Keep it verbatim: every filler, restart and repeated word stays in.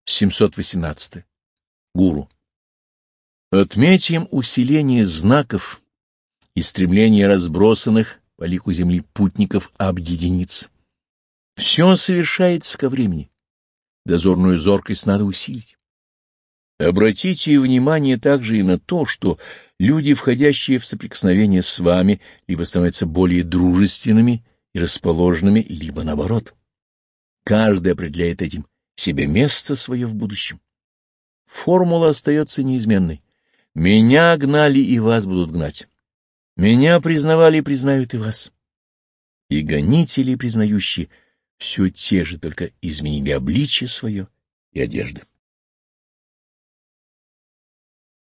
семьсот восемнадцать. Гуру. Отметим усиление знаков и стремление разбросанных по лику земли путников объединиться. Все совершается ко времени. Дозорную зоркость надо усилить. Обратите внимание также и на то, что люди, входящие в соприкосновение с вами, либо становятся более дружественными и расположенными, либо наоборот. Каждый определяет этим себе место свое в будущем. Формула остается неизменной. Меня гнали, и вас будут гнать. Меня признавали, и признают и вас. И гонители, признающие, все те же, только изменили обличие свое и одежды.